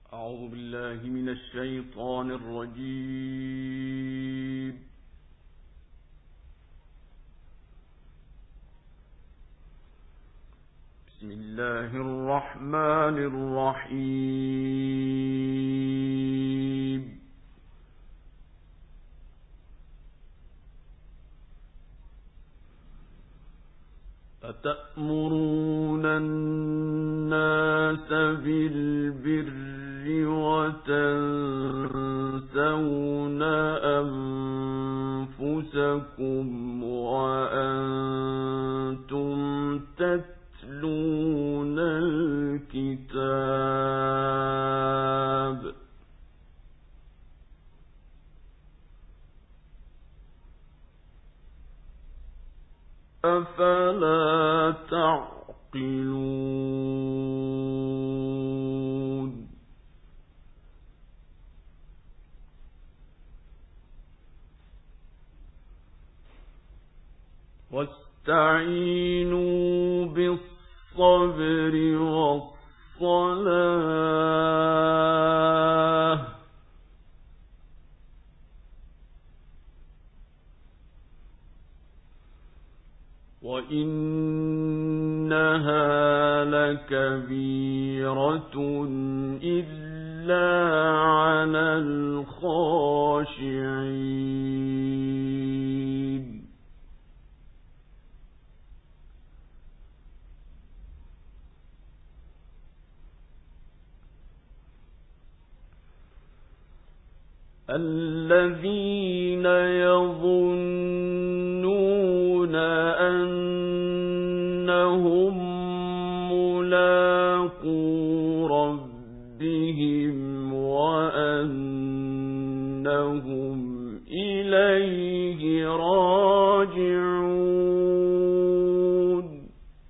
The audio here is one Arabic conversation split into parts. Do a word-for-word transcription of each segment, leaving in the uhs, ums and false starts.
أعوذ بالله من الشيطان الرجيم. بسم الله الرحمن الرحيم. أتأمرون الناس بالبر وتنسون أنفسكم وأنتم تتلون الكتاب أفلا تعقلون واستعينوا بالصبر والصلاة وإنها لكبيرة إلا على الخاشعين الذين يظنون أنهم ملاقو ربهم وأنهم إليه راجعون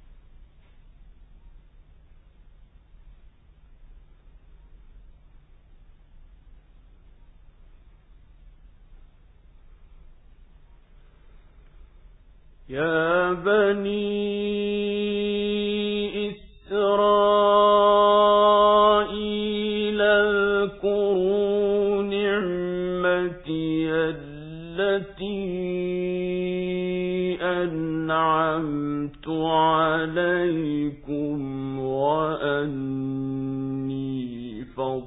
يا بني إسرائيل اذكروا نعمتي التي أنعمت عليكم وأني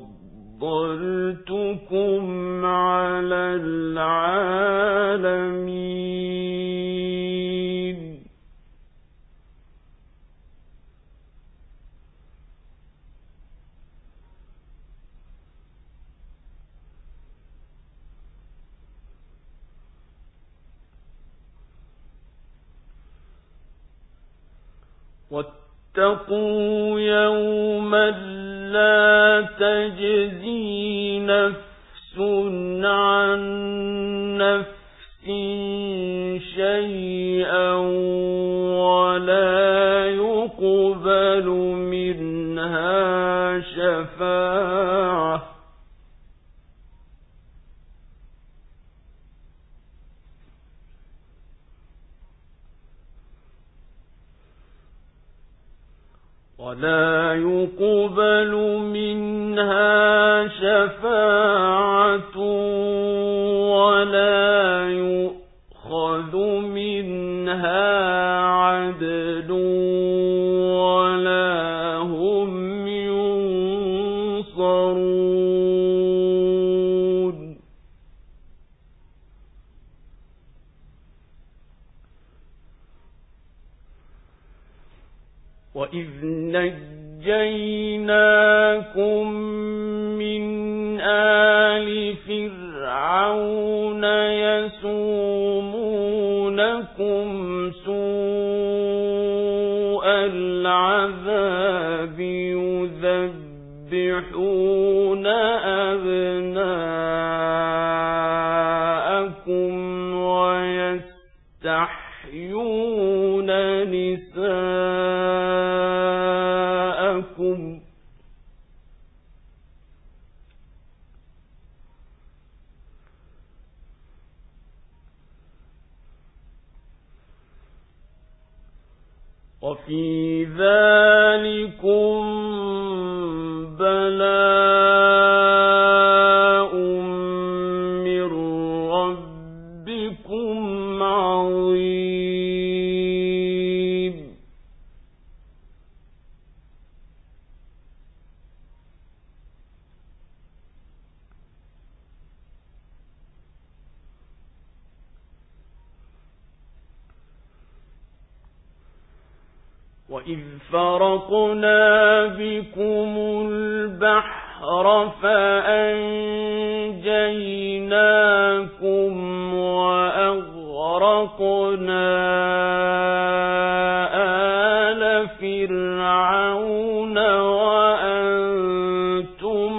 فضلتكم على العالمين واتقوا يوما لا تجزي نفس عن نفس شيئا ولا يقبل منها شفاعة ولا يقبل منها شفاعة ولا يؤخذ منها عدل ولا هم ينصرون وإذ نجيناكم من آل فرعون يسومونكم سوء العذاب يذبحون أبناءكم ويستحيون نساءكم وفي ذلكم بلاء وإذ فرقنا بكم البحر فأنجيناكم وأغرقنا آل فرعون وأنتم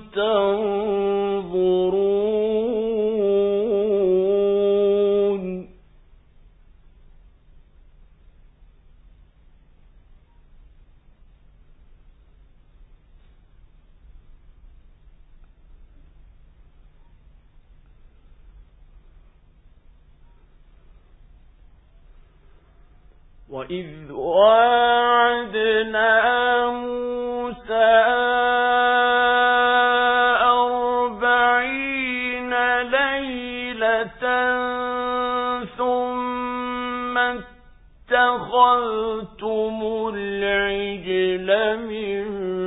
تنظرون وإذ واعدنا موسى أربعين ليلة ثم اتخذتم العجل من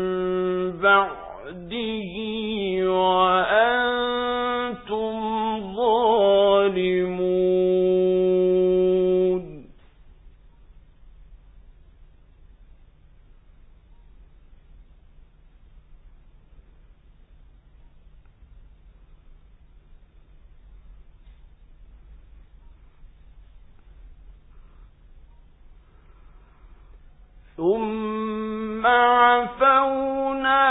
بعده وأنتم ظالمون ثم عفونا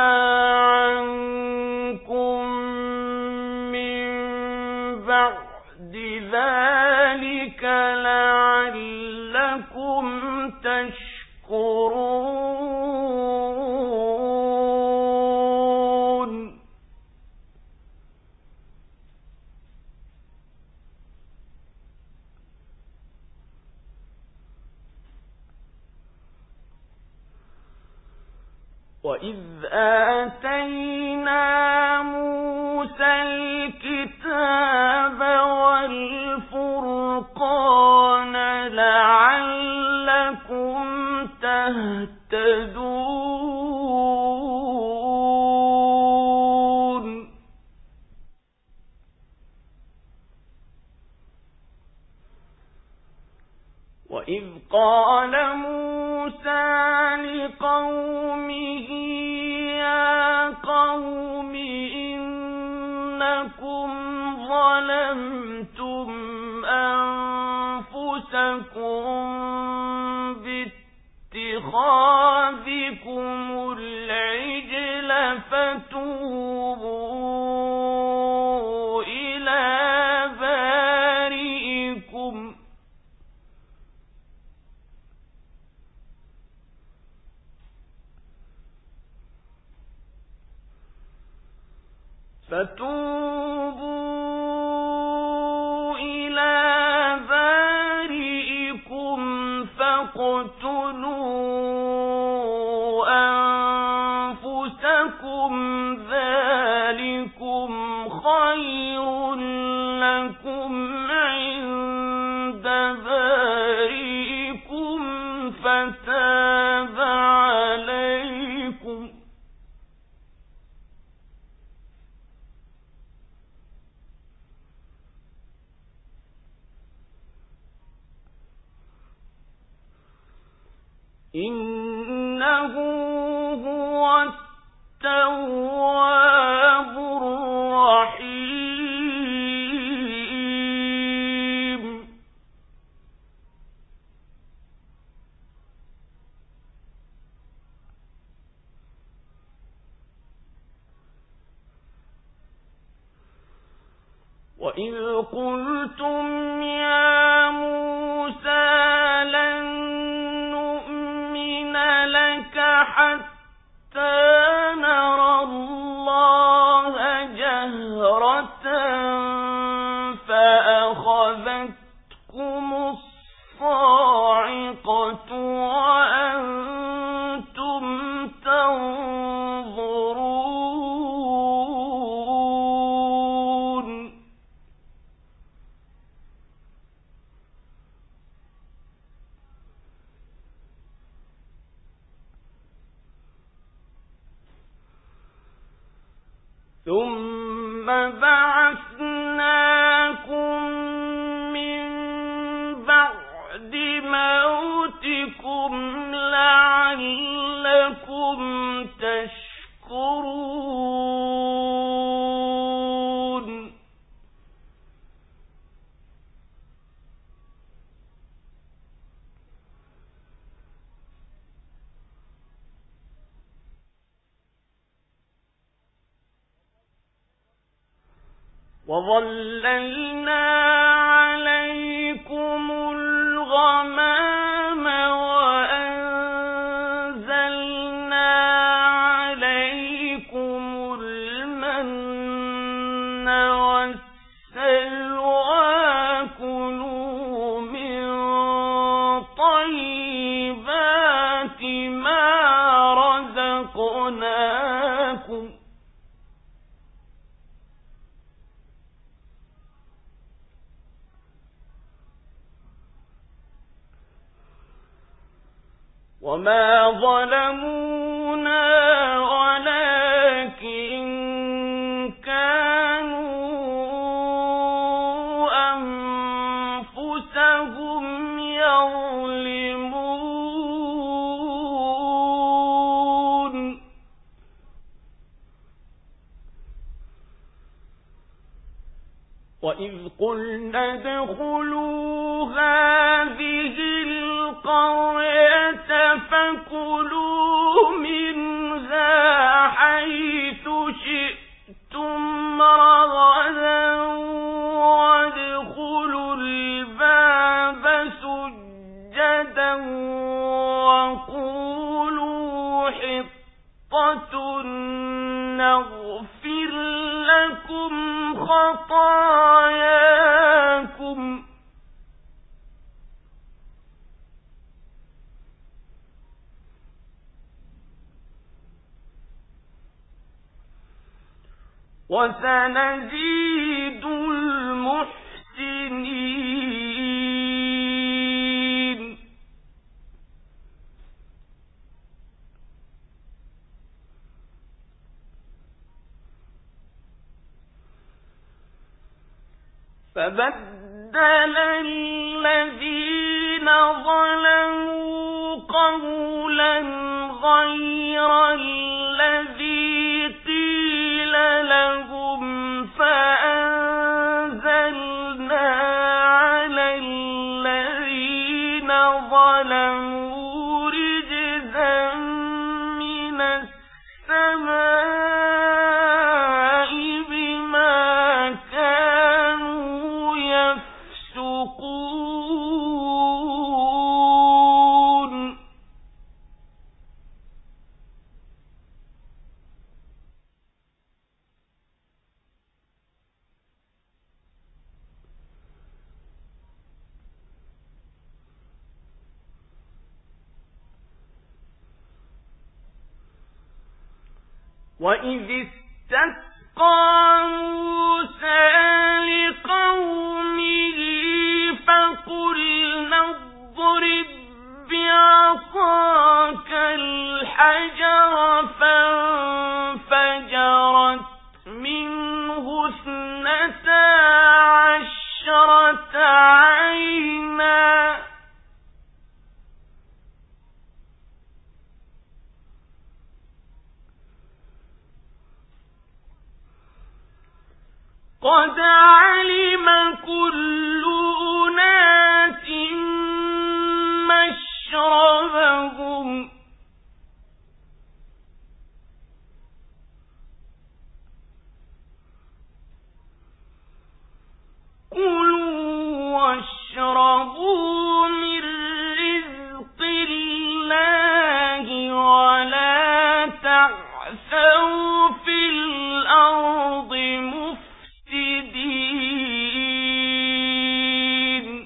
عنكم من بعد ذلك لعلكم تشكرون وإذ آتينا موسى الكتاب والفرقان لعلكم تهتدون وإذ قال موسى لقومه يا قوم إنكم ظلمتم أنفسكم باتخاذكم العجل فتوبوا إلى بارئكم فتوبوا إلى بارئكم فاقتلوا أنفسكم ذلكم خير لكم عند بارئكم فتاب عليكم إنه هو التواب الرحيم وإذ قلتم يا موسى لن نؤمن لك حتى نرى الله جهرة فأخذتكم الصاعقة وأنتم تنظرون ثم بعثناكم من بعد موتكم تشكرون وظللنا عليكم الغمام وأنزلنا عليكم المن والسلوى كلوا من طيبات ما رزقناكم وما ظلمونا ولكن كانوا أنفسهم يظلمون وإذ قلنا ادخلوا هذه القرية فكلوا منها حيث شئتم رغدا وادخلوا الباب سجدا وقولوا حطة نغفر لكم خطاياكم وسنزيد المحسنين فبدل الذين ظلموا قولا غير الذي قيل لهم فأنزلنا على الذين ظلموا رجزا من السماء بما كانوا يفسقون وإذ استسقى موسى لقومه فقلنا اضرب بعصاك الحجر فانفجرت منه اثنتا عشرة عينا قد علم كل أناس مشربهم كلوا واشربوا من رزق الله ولا تعثوا في الأرض مفسدين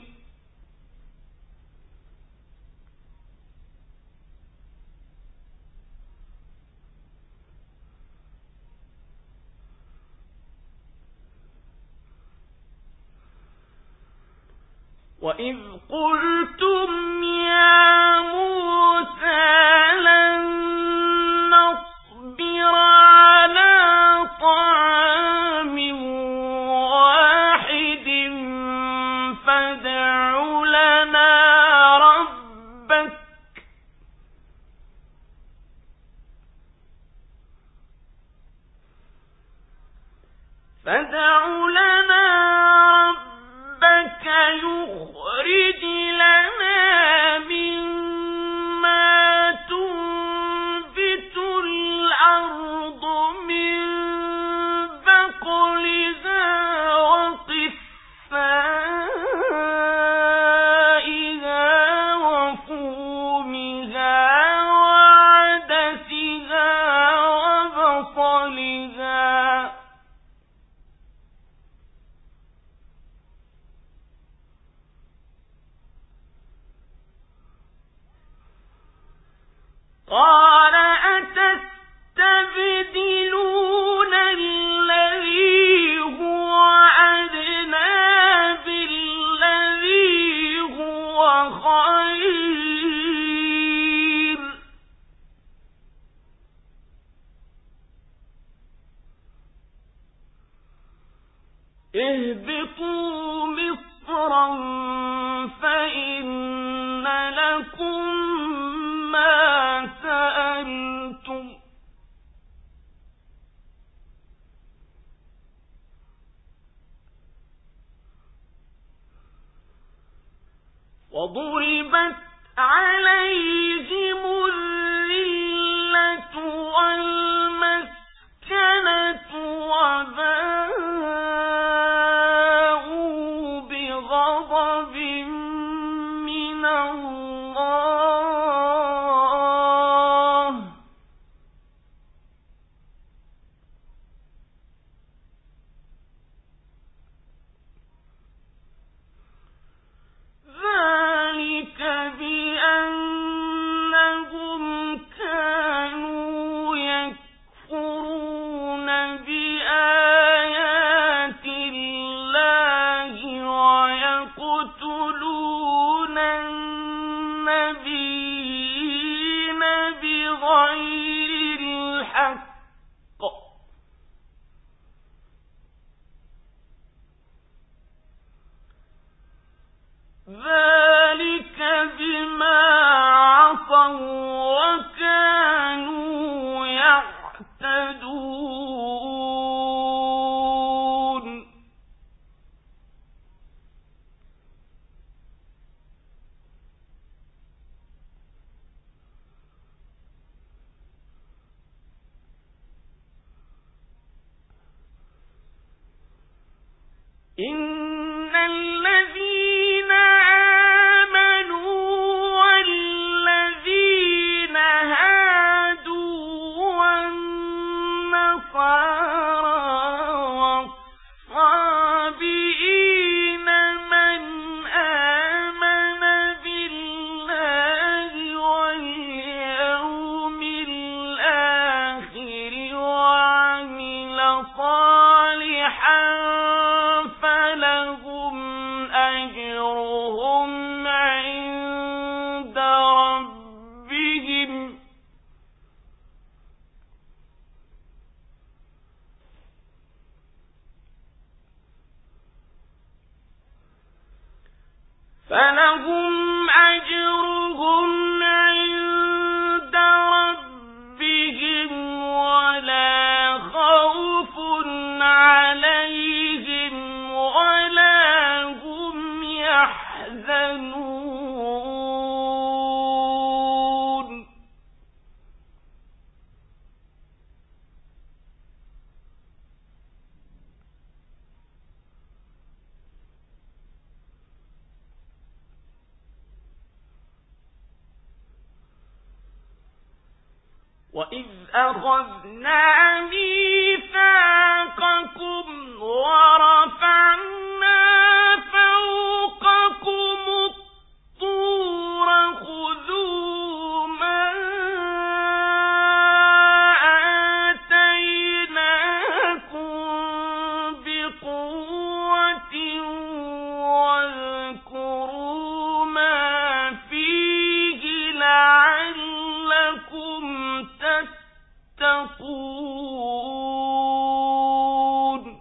وإذ قلتم يا موسى لن نصبر على طعام واحد فادع لنا ربك فادع لنا ربك يخرج لنا مما تنبت الأرض من بقلها وقثائها وفومها وعدسها وبصلها قال أتستبدلون الذي هو أدنى بالذي هو خير اهبطوا مصرا فإن لكم ما سألتم وضربت عليهم الذلة والمسكنة وباءوا بغضب من الله ذلك بأنهم كانوا يكفرون بآيات الله ويقتلون النبيين بغير الحق ذلك بما عصوا وكانوا يعتدون إن الذين آمنوا والذين هادوا والنصارى والصابئين من آمن بالله واليوم الآخر وعمل صالحا فلهم أجرهم عند ربهم فلهم أجرهم عند ربهم ولا خوف عليهم ولا هم يحزنون وإذ أخذنا ميثاقكم ورفعنا فوقكم الطور خذوا ما آتيناكم بقوة واذكروا ما فيه لعلكم تتقون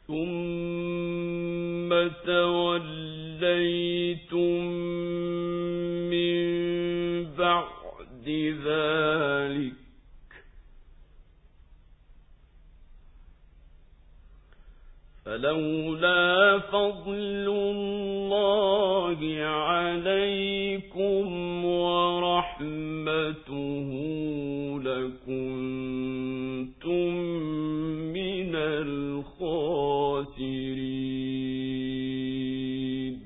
ثم توليتم من بعد ذلك فلولا فضل الله عليكم ورحمته لكنتم من الخاسرين.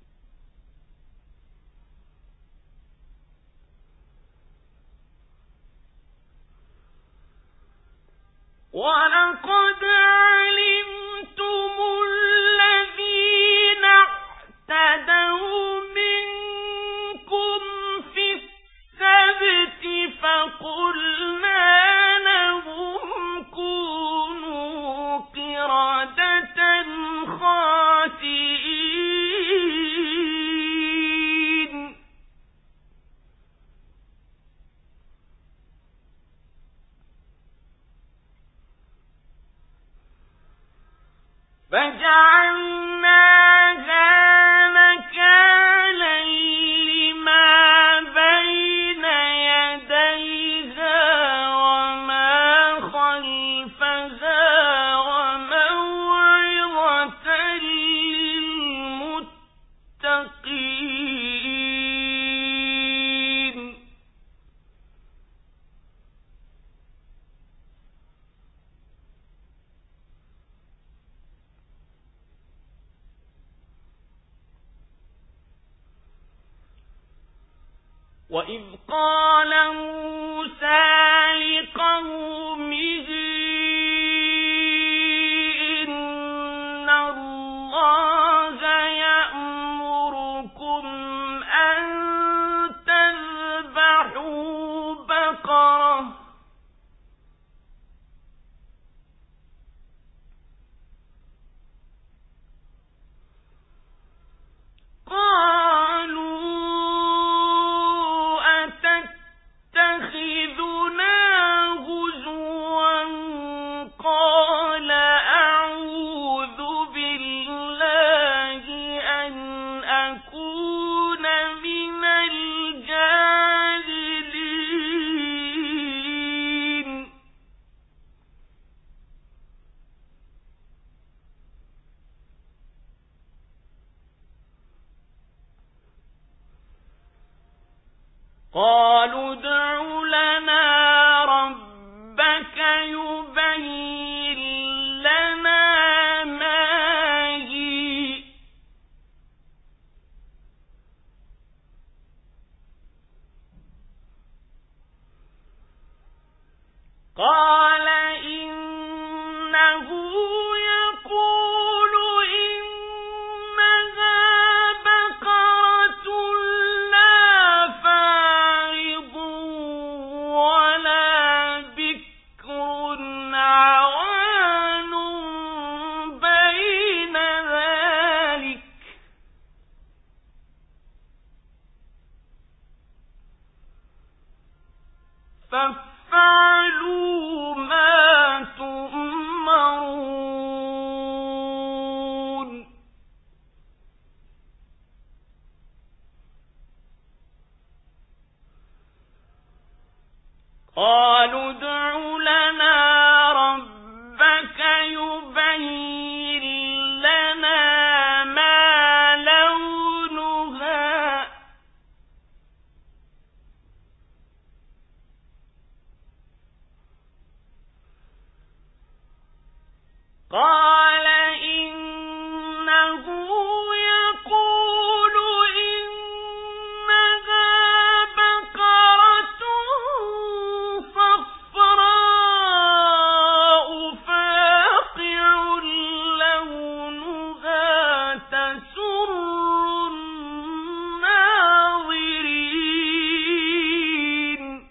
ولقد علمتم الذين اعتدوا منكم في السبت فقلنا لهم كونوا قردة خاسئين. فجعلناها نكالا لما بين يديها وما خلفها وموعظة للمتقين. وإذ قال موسى لقومه إن الله يأمركم أن تذبحوا بقرة قالوا أتتخذنا هزوا قال أعوذ بالله أن أكون من الجاهلين. قالوا ادع لنا ربك يبين لنا ما هي قال إنه يقول إنها بقرة لا فارض ولا بكر عوان بين ذلك فافعلوا ما تؤمرون. قالوا ادع لنا ربك يبين لنا ما لونها قال إنه يقول إنها بقرة صفراء فاقع لونها تسر الناظرين.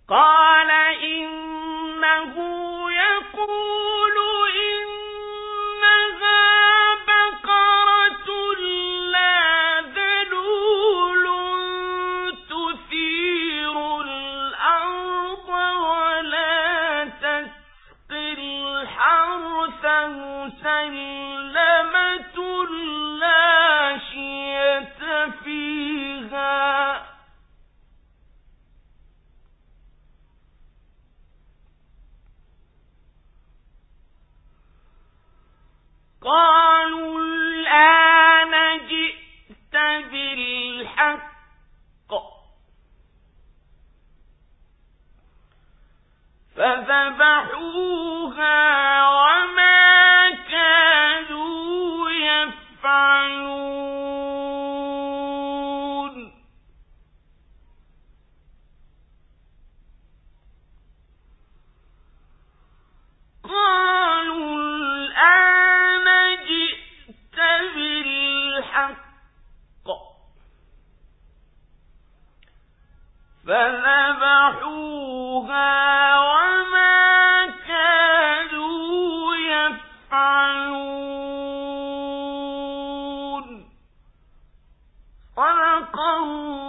قال إنه يقول إنها بقرة لا ذلول تثير الأرض ولا تسقي الحرث مسلمة لا شية فيها قالوا الآن جئت بالحق فذبحوها وما كانوا يفعلون قالوا الآن جئت بالحق فذبحوها وما كانوا يفعلون صدق الله